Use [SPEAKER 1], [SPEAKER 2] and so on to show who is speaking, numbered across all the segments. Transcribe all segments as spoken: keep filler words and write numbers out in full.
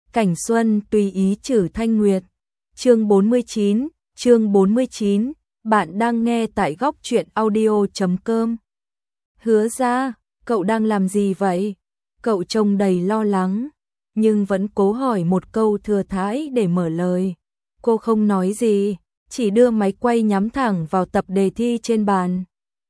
[SPEAKER 1] Cảnh Xuân tùy ý trừ Thanh Nguyệt. Chương bốn mươi chín, chương bốn mươi chín, bạn đang nghe tại góc truyện audio chấm com. Hứa ra, cậu đang làm gì vậy? Cậu trông đầy lo lắng, nhưng vẫn cố hỏi một câu thừa thãi để mở lời. Cô không nói gì, chỉ đưa máy quay nhắm thẳng vào tập đề thi trên bàn.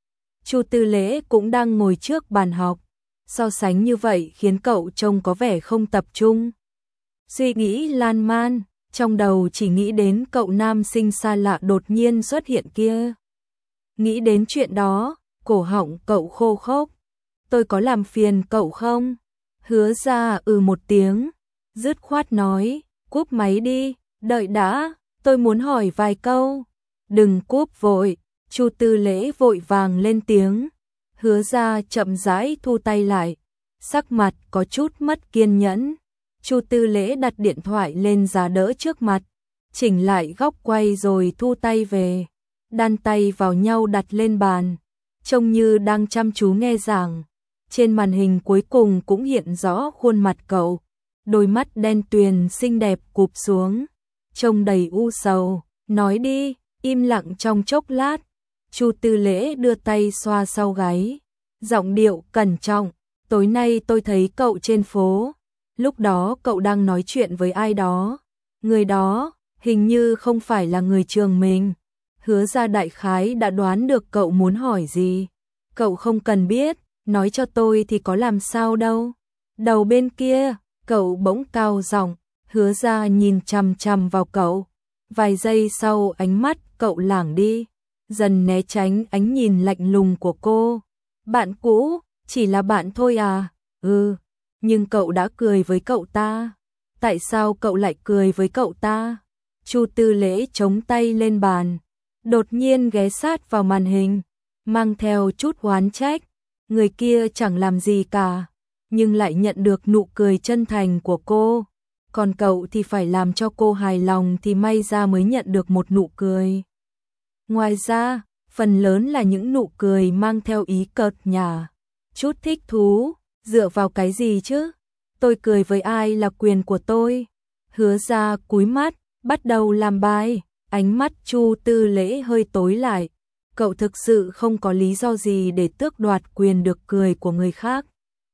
[SPEAKER 1] Chu Tư Lễ cũng đang ngồi trước bàn học, so sánh như vậy khiến cậu trông có vẻ không tập trung. Suy nghĩ lan man, trong đầu chỉ nghĩ đến cậu nam sinh xa lạ đột nhiên xuất hiện kia. Nghĩ đến chuyện đó, cổ họng cậu khô khốc. Tôi có làm phiền cậu không? Hứa ra ừ một tiếng, dứt khoát nói, cúp máy đi, đợi đã, tôi muốn hỏi vài câu. Đừng cúp vội, Chu Tư Lễ vội vàng lên tiếng. Hứa ra chậm rãi thu tay lại, sắc mặt có chút mất kiên nhẫn. Chu Tư Lễ đặt điện thoại lên giá đỡ trước mặt, chỉnh lại góc quay rồi thu tay về, đan tay vào nhau đặt lên bàn, trông như đang chăm chú nghe giảng. Trên màn hình cuối cùng cũng hiện rõ khuôn mặt cậu, đôi mắt đen tuyền xinh đẹp cụp xuống, trông đầy u sầu. Nói đi. Im lặng trong chốc lát, Chu Tư Lễ đưa tay xoa sau gáy, giọng điệu cẩn trọng, tối nay tôi thấy cậu trên phố, lúc đó cậu đang nói chuyện với ai đó, người đó hình như không phải là người trường mình. Hứa ra đại khái đã đoán được cậu muốn hỏi gì. Cậu không cần biết, nói cho tôi thì có làm sao đâu. Đầu bên kia, cậu bỗng cao giọng. Hứa ra nhìn chằm chằm vào cậu, vài giây sau ánh mắt cậu lảng đi, dần né tránh ánh nhìn lạnh lùng của cô. Bạn cũ, chỉ là bạn thôi à? Ừ, nhưng cậu đã cười với cậu ta. Tại sao cậu lại cười với cậu ta? Chu Tư Lễ chống tay lên bàn, đột nhiên ghé sát vào màn hình, mang theo chút oán trách. Người kia chẳng làm gì cả, nhưng lại nhận được nụ cười chân thành của cô. Còn cậu thì phải làm cho cô hài lòng thì may ra mới nhận được một nụ cười. Ngoài ra, phần lớn là những nụ cười mang theo ý cợt nhả, chút thích thú. Dựa vào cái gì chứ? Tôi cười với ai là quyền của tôi. Hứa ra cúi mắt, bắt đầu làm bài. Ánh mắt Chu Tư Lễ hơi tối lại. Cậu thực sự không có lý do gì để tước đoạt quyền được cười của người khác.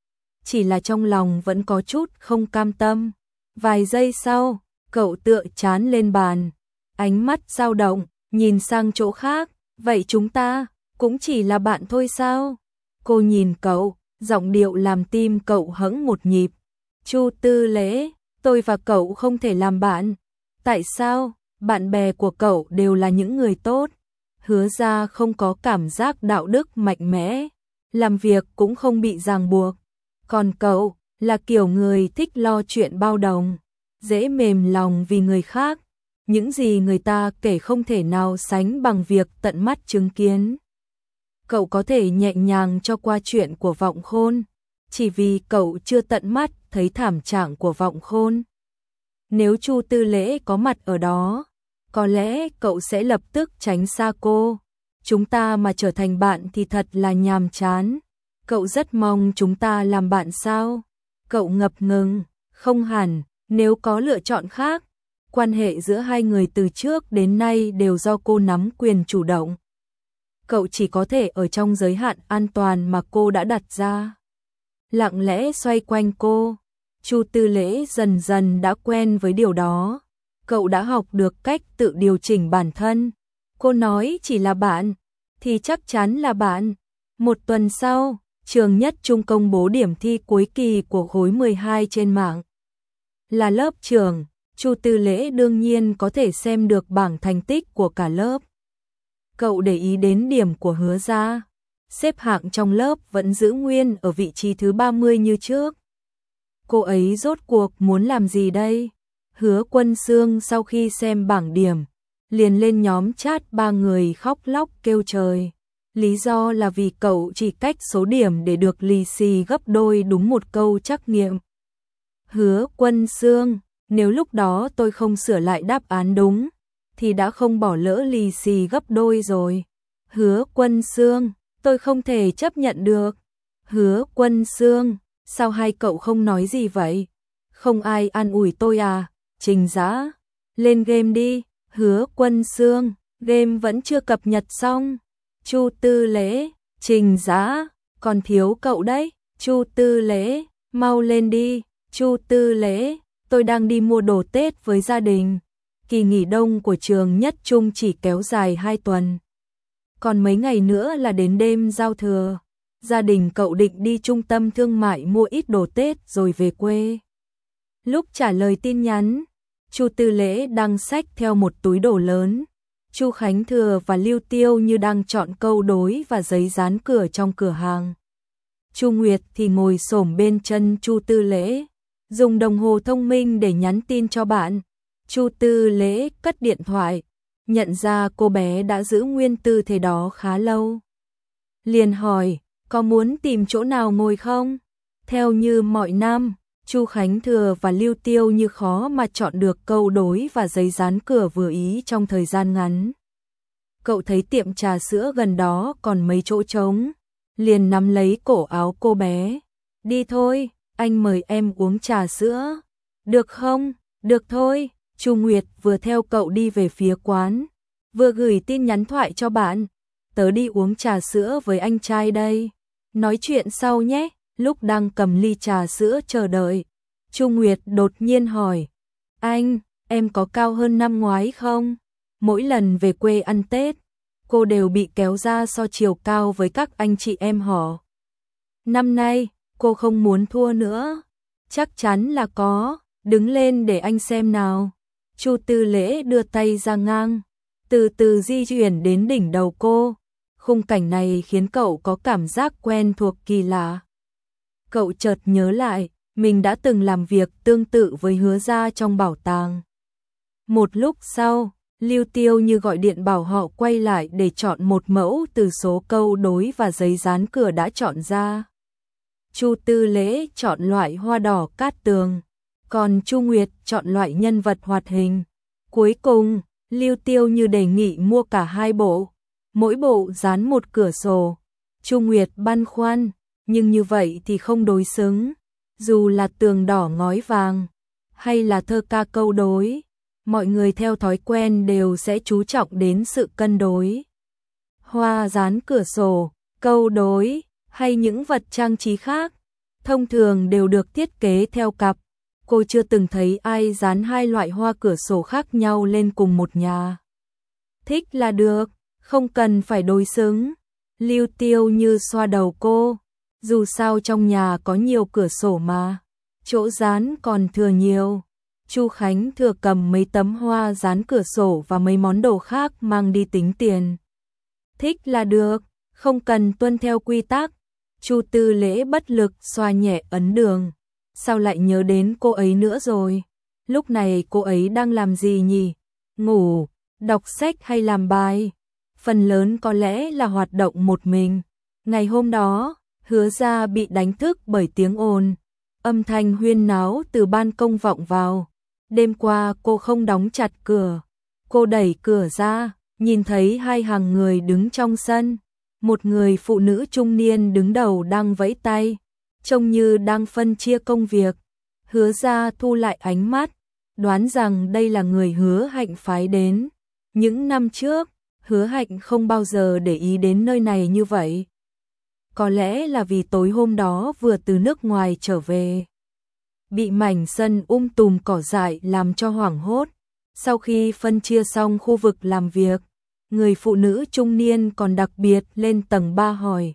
[SPEAKER 1] Chỉ là trong lòng vẫn có chút không cam tâm. Vài giây sau, cậu tựa chán lên bàn, ánh mắt dao động, nhìn sang chỗ khác. Vậy chúng ta cũng chỉ là bạn thôi sao? Cô nhìn cậu, giọng điệu làm tim cậu hững một nhịp. Chu Tư Lễ, tôi và cậu không thể làm bạn. Tại sao? Bạn bè của cậu đều là những người tốt. Hứa ra không có cảm giác đạo đức mạnh mẽ, làm việc cũng không bị ràng buộc. Còn cậu là kiểu người thích lo chuyện bao đồng, dễ mềm lòng vì người khác. Những gì người ta kể không thể nào sánh bằng việc tận mắt chứng kiến. Cậu có thể nhẹ nhàng cho qua chuyện của Vọng Khôn, chỉ vì cậu chưa tận mắt thấy thảm trạng của Vọng Khôn. Nếu Chu Tư Lễ có mặt ở đó, có lẽ cậu sẽ lập tức tránh xa cô. Chúng ta mà trở thành bạn thì thật là nhàm chán. Cậu rất mong chúng ta làm bạn sao? Cậu ngập ngừng, không hẳn, nếu có lựa chọn khác. Quan hệ giữa hai người từ trước đến nay đều do cô nắm quyền chủ động. Cậu chỉ có thể ở trong giới hạn an toàn mà cô đã đặt ra. Lặng lẽ xoay quanh cô, Chu Tư Lễ dần dần đã quen với điều đó. Cậu đã học được cách tự điều chỉnh bản thân. Cô nói chỉ là bạn, thì chắc chắn là bạn. Một tuần sau, Trường Nhất Trung công bố điểm thi cuối kỳ của khối mười hai trên mạng. Là lớp trưởng, Chu Tư Lễ đương nhiên có thể xem được bảng thành tích của cả lớp. Cậu để ý đến điểm của Hứa ra, xếp hạng trong lớp vẫn giữ nguyên ở vị trí thứ ba mươi như trước. Cô ấy rốt cuộc muốn làm gì đây? Hứa Quân Xương sau khi xem bảng điểm, liền lên nhóm chat ba người khóc lóc kêu trời. Lý do là vì cậu chỉ cách số điểm để được lì xì gấp đôi đúng một câu trắc nghiệm. Hứa Quân Xương, nếu lúc đó tôi không sửa lại đáp án đúng, thì đã không bỏ lỡ lì xì gấp đôi rồi. Hứa Quân Xương, tôi không thể chấp nhận được. Hứa Quân Xương, sao hai cậu không nói gì vậy? Không ai an ủi tôi à? Trình Dã, lên game đi. Hứa Quân Xương, game vẫn chưa cập nhật xong. Chu Tư Lễ, Trình Dã, còn thiếu cậu đấy. Chu Tư Lễ, mau lên đi. Chu Tư Lễ, tôi đang đi mua đồ Tết với gia đình. Kỳ nghỉ đông của trường Nhất Trung chỉ kéo dài hai tuần. Còn mấy ngày nữa là đến đêm giao thừa. Gia đình cậu định đi trung tâm thương mại mua ít đồ Tết rồi về quê. Lúc trả lời tin nhắn, Chu Tư Lễ đang xách theo một túi đồ lớn. Chu Khánh Thừa và Lưu Tiêu Như đang chọn câu đối và giấy dán cửa trong cửa hàng. Chu Nguyệt thì ngồi xổm bên chân Chu Tư Lễ, dùng đồng hồ thông minh để nhắn tin cho bạn. Chu Tư Lễ cất điện thoại, nhận ra cô bé đã giữ nguyên tư thế đó khá lâu. Liền hỏi, có muốn tìm chỗ nào ngồi không? Theo như mọi năm, Chu Khánh Thừa và Lưu Tiêu Như khó mà chọn được câu đối và giấy dán cửa vừa ý trong thời gian ngắn. Cậu thấy tiệm trà sữa gần đó còn mấy chỗ trống, liền nắm lấy cổ áo cô bé. Đi thôi, anh mời em uống trà sữa. Được không? Được thôi. Chu Nguyệt vừa theo cậu đi về phía quán, vừa gửi tin nhắn thoại cho bạn. Tớ đi uống trà sữa với anh trai đây. Nói chuyện sau nhé. Lúc đang cầm ly trà sữa chờ đợi, Chu Nguyệt đột nhiên hỏi, anh, em có cao hơn năm ngoái không? Mỗi lần về quê ăn Tết, cô đều bị kéo ra so chiều cao với các anh chị em họ. Năm nay, cô không muốn thua nữa. Chắc chắn là có, đứng lên để anh xem nào. Chu Tư Lễ đưa tay ra ngang, từ từ di chuyển đến đỉnh đầu cô. Khung cảnh này khiến cậu có cảm giác quen thuộc kỳ lạ. Cậu chợt nhớ lại, mình đã từng làm việc tương tự với Hứa Gia trong bảo tàng. Một lúc sau, Lưu Tiêu Như gọi điện bảo họ quay lại để chọn một mẫu từ số câu đối và giấy dán cửa đã chọn ra. Chu Tư Lễ chọn loại hoa đỏ cát tường, còn Chu Nguyệt chọn loại nhân vật hoạt hình. Cuối cùng, Lưu Tiêu Như đề nghị mua cả hai bộ, mỗi bộ dán một cửa sổ. Chu Nguyệt băn khoăn, nhưng như vậy thì không đối xứng. Dù là tường đỏ ngói vàng, hay là thơ ca câu đối, mọi người theo thói quen đều sẽ chú trọng đến sự cân đối. Hoa dán cửa sổ, câu đối, hay những vật trang trí khác, thông thường đều được thiết kế theo cặp. Cô chưa từng thấy ai dán hai loại hoa cửa sổ khác nhau lên cùng một nhà. Thích là được, không cần phải đối xứng. Lưu Tiêu Như xoa đầu cô. Dù sao trong nhà có nhiều cửa sổ mà, chỗ dán còn thừa nhiều. Chu Khánh Thừa cầm mấy tấm hoa dán cửa sổ và mấy món đồ khác mang đi tính tiền. Thích là được, không cần tuân theo quy tắc. Chu Tư Lễ bất lực xoa nhẹ ấn đường. Sao lại nhớ đến cô ấy nữa rồi? Lúc này cô ấy đang làm gì nhỉ? Ngủ, đọc sách hay làm bài? Phần lớn có lẽ là hoạt động một mình. Ngày hôm đó, Hứa Gia bị đánh thức bởi tiếng ồn, âm thanh huyên náo từ ban công vọng vào. Đêm qua cô không đóng chặt cửa, cô đẩy cửa ra, nhìn thấy hai hàng người đứng trong sân. Một người phụ nữ trung niên đứng đầu đang vẫy tay, trông như đang phân chia công việc. Hứa Gia thu lại ánh mắt, đoán rằng đây là người Hứa Hạnh phái đến. Những năm trước, Hứa Hạnh không bao giờ để ý đến nơi này như vậy. Có lẽ là vì tối hôm đó vừa từ nước ngoài trở về, bị mảnh sân um tùm cỏ dại làm cho hoảng hốt. Sau khi phân chia xong khu vực làm việc, người phụ nữ trung niên còn đặc biệt lên tầng ba hỏi,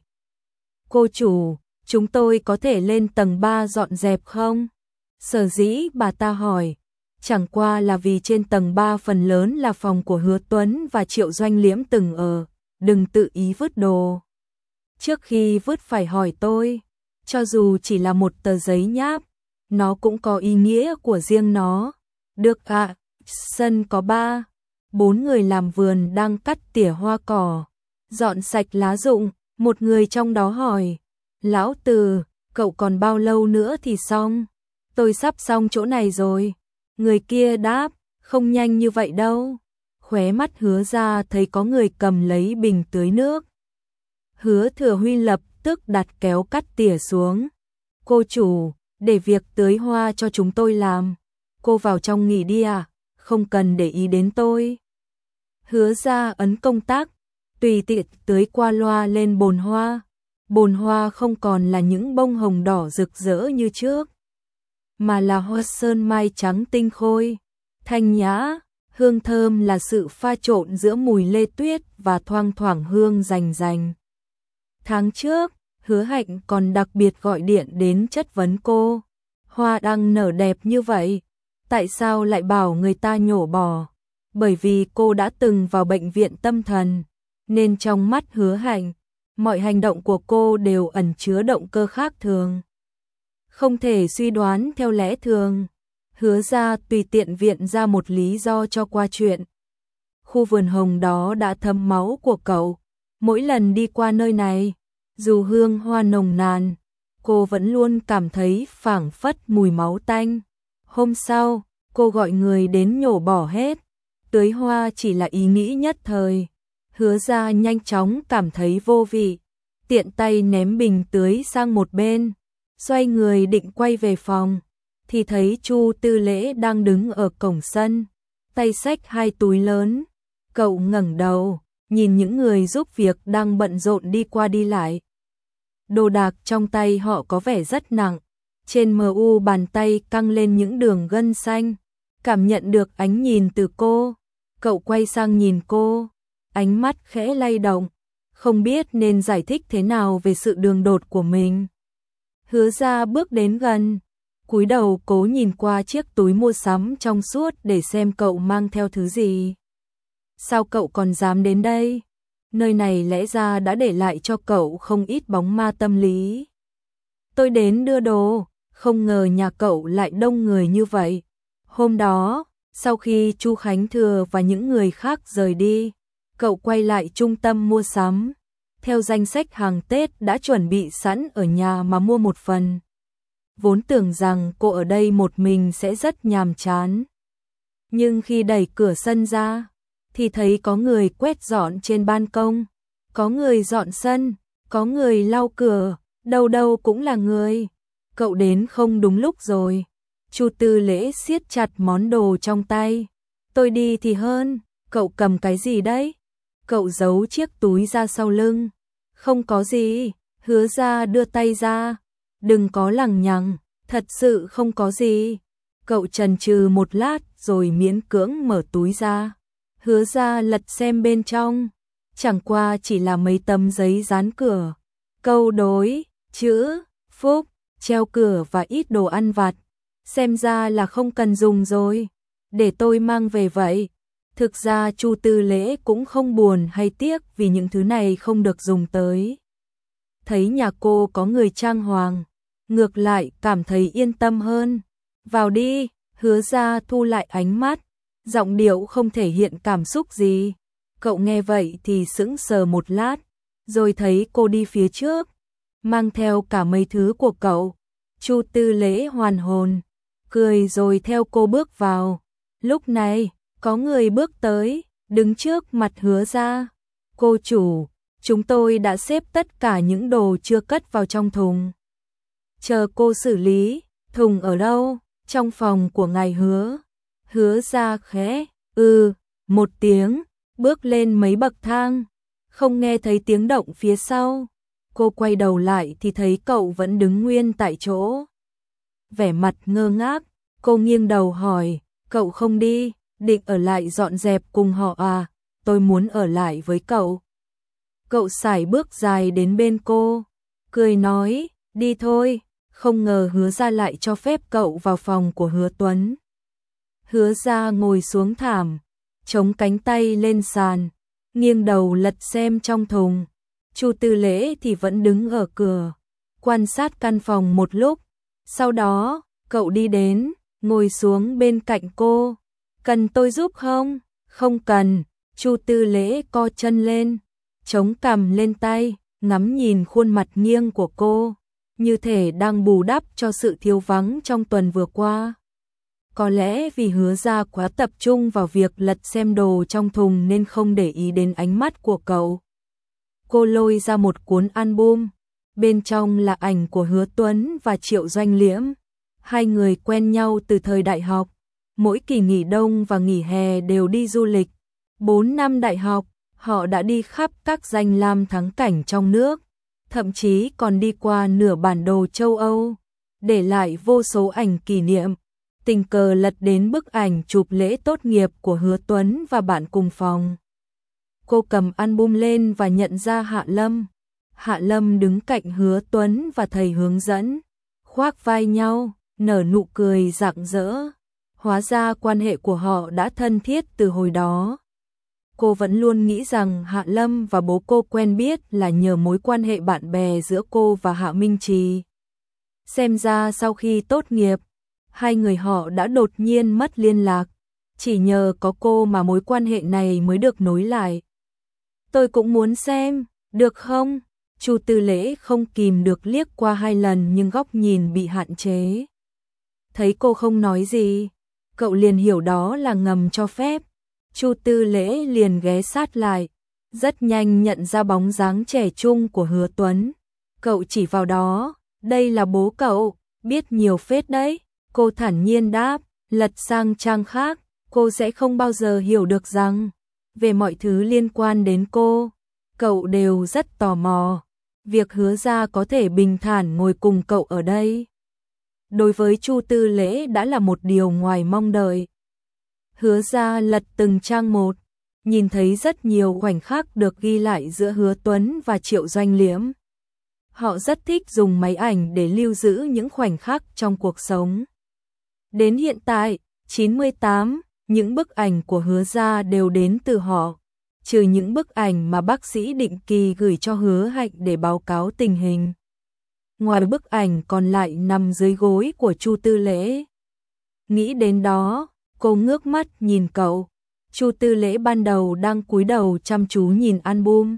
[SPEAKER 1] cô chủ, chúng tôi có thể lên tầng ba dọn dẹp không? Sở dĩ bà ta hỏi, chẳng qua là vì trên tầng ba phần lớn là phòng của Hứa Tuấn và Triệu Doanh Liễm từng ở, đừng tự ý vứt đồ. Trước khi vứt phải hỏi tôi, cho dù chỉ là một tờ giấy nháp, nó cũng có ý nghĩa của riêng nó. Được ạ, à, sân có ba, bốn người làm vườn đang cắt tỉa hoa cỏ, dọn sạch lá rụng. Một người trong đó hỏi, lão Từ, cậu còn bao lâu nữa thì xong? Tôi sắp xong chỗ này rồi. Người kia đáp, không nhanh như vậy đâu. Khóe mắt Hứa Ra thấy có người cầm lấy bình tưới nước. Hứa Thừa Huy lập tức đặt kéo cắt tỉa xuống. Cô chủ, để việc tưới hoa cho chúng tôi làm. Cô vào trong nghỉ đi à, không cần để ý đến tôi. Hứa Ra ấn công tắc, tùy tiện tưới qua loa lên bồn hoa. Bồn hoa không còn là những bông hồng đỏ rực rỡ như trước, mà là hoa sơn mai trắng tinh khôi, thanh nhã, hương thơm là sự pha trộn giữa mùi lê tuyết và thoang thoảng hương rành rành. Tháng trước, Hứa Hạnh còn đặc biệt gọi điện đến chất vấn cô. Hoa đang nở đẹp như vậy, tại sao lại bảo người ta nhổ bỏ? Bởi vì cô đã từng vào bệnh viện tâm thần, nên trong mắt Hứa Hạnh, mọi hành động của cô đều ẩn chứa động cơ khác thường, không thể suy đoán theo lẽ thường. Hứa Ra tùy tiện viện ra một lý do cho qua chuyện. Khu vườn hồng đó đã thấm máu của cậu. Mỗi lần đi qua nơi này, dù hương hoa nồng nàn, cô vẫn luôn cảm thấy phảng phất mùi máu tanh. Hôm sau, cô gọi người đến nhổ bỏ hết. Tưới hoa chỉ là ý nghĩ nhất thời. Hứa Ra nhanh chóng cảm thấy vô vị, tiện tay ném bình tưới sang một bên, xoay người định quay về phòng, thì thấy Chu Tư Lễ đang đứng ở cổng sân, tay xách hai túi lớn. Cậu ngẩng đầu, nhìn những người giúp việc đang bận rộn đi qua đi lại. Đồ đạc trong tay họ có vẻ rất nặng, trên mờ u bàn tay căng lên những đường gân xanh. Cảm nhận được ánh nhìn từ cô, cậu quay sang nhìn cô, ánh mắt khẽ lay động, không biết nên giải thích thế nào về sự đường đột của mình. Hứa Ra bước đến gần, cúi đầu cố nhìn qua chiếc túi mua sắm trong suốt để xem cậu mang theo thứ gì. Sao cậu còn dám đến đây? Nơi này lẽ ra đã để lại cho cậu không ít bóng ma tâm lý. Tôi đến đưa đồ, không ngờ nhà cậu lại đông người như vậy. Hôm đó, sau khi Chu Khánh Thừa và những người khác rời đi, cậu quay lại trung tâm mua sắm, theo danh sách hàng Tết đã chuẩn bị sẵn ở nhà mà mua một phần. Vốn tưởng rằng cô ở đây một mình sẽ rất nhàm chán. Nhưng khi đẩy cửa sân ra, thì thấy có người quét dọn trên ban công, có người dọn sân, có người lau cửa, đâu đâu cũng là người. Cậu đến không đúng lúc rồi. Chu Tư Lễ siết chặt món đồ trong tay. Tôi đi thì hơn, cậu cầm cái gì đấy? Cậu giấu chiếc túi ra sau lưng. Không có gì, Hứa Ra đưa tay ra. Đừng có lằng nhằng, thật sự không có gì. Cậu chần chừ một lát rồi miễn cưỡng mở túi ra. Hứa Ra lật xem bên trong, chẳng qua chỉ là mấy tấm giấy dán cửa, câu đối, chữ, phúc, treo cửa và ít đồ ăn vặt. Xem ra là không cần dùng rồi, để tôi mang về vậy. Thực ra Chu Tư Lễ cũng không buồn hay tiếc vì những thứ này không được dùng tới. Thấy nhà cô có người trang hoàng, ngược lại cảm thấy yên tâm hơn. Vào đi, Hứa Ra thu lại ánh mắt, giọng điệu không thể hiện cảm xúc gì. Cậu nghe vậy thì sững sờ một lát, rồi thấy cô đi phía trước, mang theo cả mấy thứ của cậu. Chu Tư Lễ hoàn hồn, cười rồi theo cô bước vào. Lúc này, có người bước tới, đứng trước mặt Hứa Ra. Cô chủ, chúng tôi đã xếp tất cả những đồ chưa cất vào trong thùng. Chờ cô xử lý. Thùng ở đâu? Trong phòng của ngài Hứa. Hứa Ra khẽ, ừ, một tiếng, bước lên mấy bậc thang, không nghe thấy tiếng động phía sau. Cô quay đầu lại thì thấy cậu vẫn đứng nguyên tại chỗ. Vẻ mặt ngơ ngác, cô nghiêng đầu hỏi, cậu không đi, định ở lại dọn dẹp cùng họ à? Tôi muốn ở lại với cậu. Cậu sải bước dài đến bên cô, cười nói, đi thôi. Không ngờ Hứa Ra lại cho phép cậu vào phòng của Hứa Tuấn. Hứa Ra ngồi xuống thảm, chống cánh tay lên sàn, nghiêng đầu lật xem trong thùng. Chu Tư Lễ thì vẫn đứng ở cửa, quan sát căn phòng một lúc. Sau đó, cậu đi đến, ngồi xuống bên cạnh cô. Cần tôi giúp không? Không cần. Chu Tư Lễ co chân lên, chống cằm lên tay, ngắm nhìn khuôn mặt nghiêng của cô, như thể đang bù đắp cho sự thiếu vắng trong tuần vừa qua. Có lẽ vì Hứa Ra quá tập trung vào việc lật xem đồ trong thùng nên không để ý đến ánh mắt của cậu. Cô lôi ra một cuốn album, bên trong là ảnh của Hứa Tuấn và Triệu Doanh Liễm. Hai người quen nhau từ thời đại học, mỗi kỳ nghỉ đông và nghỉ hè đều đi du lịch. Bốn năm đại học, họ đã đi khắp các danh lam thắng cảnh trong nước, thậm chí còn đi qua nửa bản đồ châu Âu, để lại vô số ảnh kỷ niệm. Tình cờ lật đến bức ảnh chụp lễ tốt nghiệp của Hứa Tuấn và bạn cùng phòng. Cô cầm album lên và nhận ra Hạ Lâm. Hạ Lâm đứng cạnh Hứa Tuấn và thầy hướng dẫn, khoác vai nhau, nở nụ cười rạng rỡ. Hóa ra quan hệ của họ đã thân thiết từ hồi đó. Cô vẫn luôn nghĩ rằng Hạ Lâm và bố cô quen biết là nhờ mối quan hệ bạn bè giữa cô và Hạ Minh Trì. Xem ra sau khi tốt nghiệp, hai người họ đã đột nhiên mất liên lạc. Chỉ nhờ có cô mà mối quan hệ này mới được nối lại. Tôi cũng muốn xem, được không? Chu Tư Lễ không kìm được liếc qua hai lần nhưng góc nhìn bị hạn chế. Thấy cô không nói gì, cậu liền hiểu đó là ngầm cho phép. Chu Tư Lễ liền ghé sát lại, rất nhanh nhận ra bóng dáng trẻ trung của Hứa Tuấn. Cậu chỉ vào đó, đây là bố cậu, biết nhiều phết đấy. Cô thản nhiên đáp, lật sang trang khác, cô sẽ không bao giờ hiểu được rằng, về mọi thứ liên quan đến cô, cậu đều rất tò mò. Việc Hứa Gia có thể bình thản ngồi cùng cậu ở đây, đối với Chu Tư Lễ đã là một điều ngoài mong đợi. Hứa Gia lật từng trang một, nhìn thấy rất nhiều khoảnh khắc được ghi lại giữa Hứa Tuấn và Triệu Doanh Liễm. Họ rất thích dùng máy ảnh để lưu giữ những khoảnh khắc trong cuộc sống. Đến hiện tại, chín mươi tám, những bức ảnh của Hứa Gia đều đến từ họ, trừ những bức ảnh mà bác sĩ định kỳ gửi cho Hứa Hạnh để báo cáo tình hình. Ngoài bức ảnh còn lại nằm dưới gối của Chu Tư Lễ. Nghĩ đến đó, cô ngước mắt nhìn cậu. Chu Tư Lễ ban đầu đang cúi đầu chăm chú nhìn album.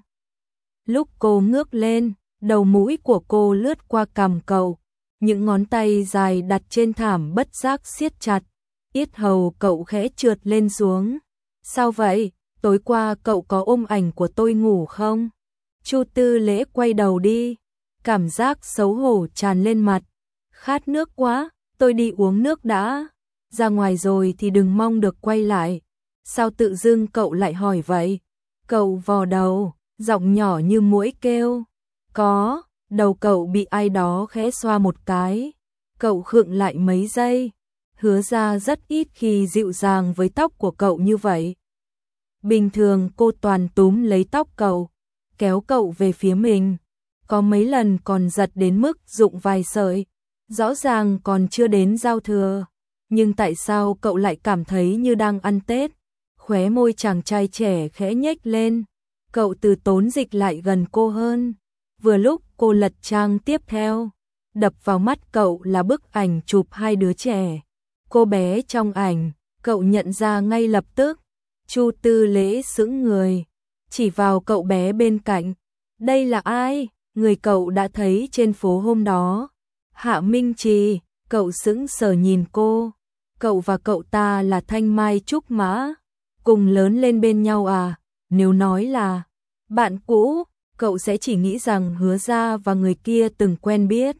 [SPEAKER 1] Lúc cô ngước lên, đầu mũi của cô lướt qua cằm cậu, những ngón tay dài đặt trên thảm bất giác siết chặt, yết hầu cậu khẽ trượt lên xuống. Sao vậy? Tối qua cậu có ôm ảnh của tôi ngủ không? Chu Tư Lễ quay đầu đi, cảm giác xấu hổ tràn lên mặt. Khát nước quá, tôi đi uống nước đã. Ra ngoài rồi thì đừng mong được quay lại. Sao tự dưng cậu lại hỏi vậy? Cậu vò đầu, giọng nhỏ như muỗi kêu. Có, đầu cậu bị ai đó khẽ xoa một cái. Cậu khựng lại mấy giây. Hứa Ra rất ít khi dịu dàng với tóc của cậu như vậy. Bình thường cô toàn túm lấy tóc cậu, kéo cậu về phía mình. Có mấy lần còn giật đến mức rụng vài sợi. Rõ ràng còn chưa đến giao thừa. Nhưng tại sao cậu lại cảm thấy như đang ăn Tết? Khóe môi chàng trai trẻ khẽ nhếch lên. Cậu từ tốn dịch lại gần cô hơn. Vừa lúc cô lật trang tiếp theo, đập vào mắt cậu là bức ảnh chụp hai đứa trẻ. Cô bé trong ảnh, cậu nhận ra ngay lập tức. Chu Tư Lễ sững người, chỉ vào cậu bé bên cạnh. Đây là ai? Người cậu đã thấy trên phố hôm đó. Hạ Minh Trì. Cậu sững sờ nhìn cô. Cậu và cậu ta là thanh mai trúc mã, cùng lớn lên bên nhau à? Nếu nói là bạn cũ, cậu sẽ chỉ nghĩ rằng Hứa Ra và người kia từng quen biết,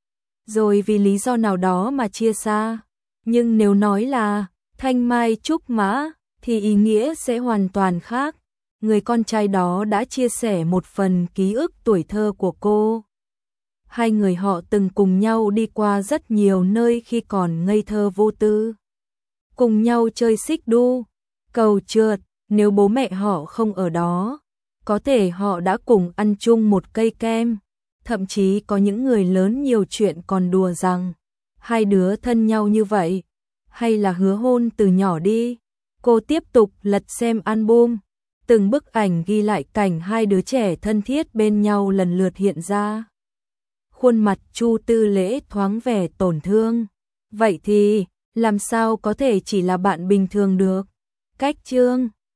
[SPEAKER 1] rồi vì lý do nào đó mà chia xa. Nhưng nếu nói là thanh mai trúc mã, thì ý nghĩa sẽ hoàn toàn khác. Người con trai đó đã chia sẻ một phần ký ức tuổi thơ của cô. Hai người họ từng cùng nhau đi qua rất nhiều nơi khi còn ngây thơ vô tư. Cùng nhau chơi xích đu, cầu trượt, nếu bố mẹ họ không ở đó, có thể họ đã cùng ăn chung một cây kem. Thậm chí có những người lớn nhiều chuyện còn đùa rằng hai đứa thân nhau như vậy, hay là hứa hôn từ nhỏ đi. Cô tiếp tục lật xem album, từng bức ảnh ghi lại cảnh hai đứa trẻ thân thiết bên nhau lần lượt hiện ra. Khuôn mặt Chu Tư Lễ thoáng vẻ tổn thương. Vậy thì, làm sao có thể chỉ là bạn bình thường được? Cách chương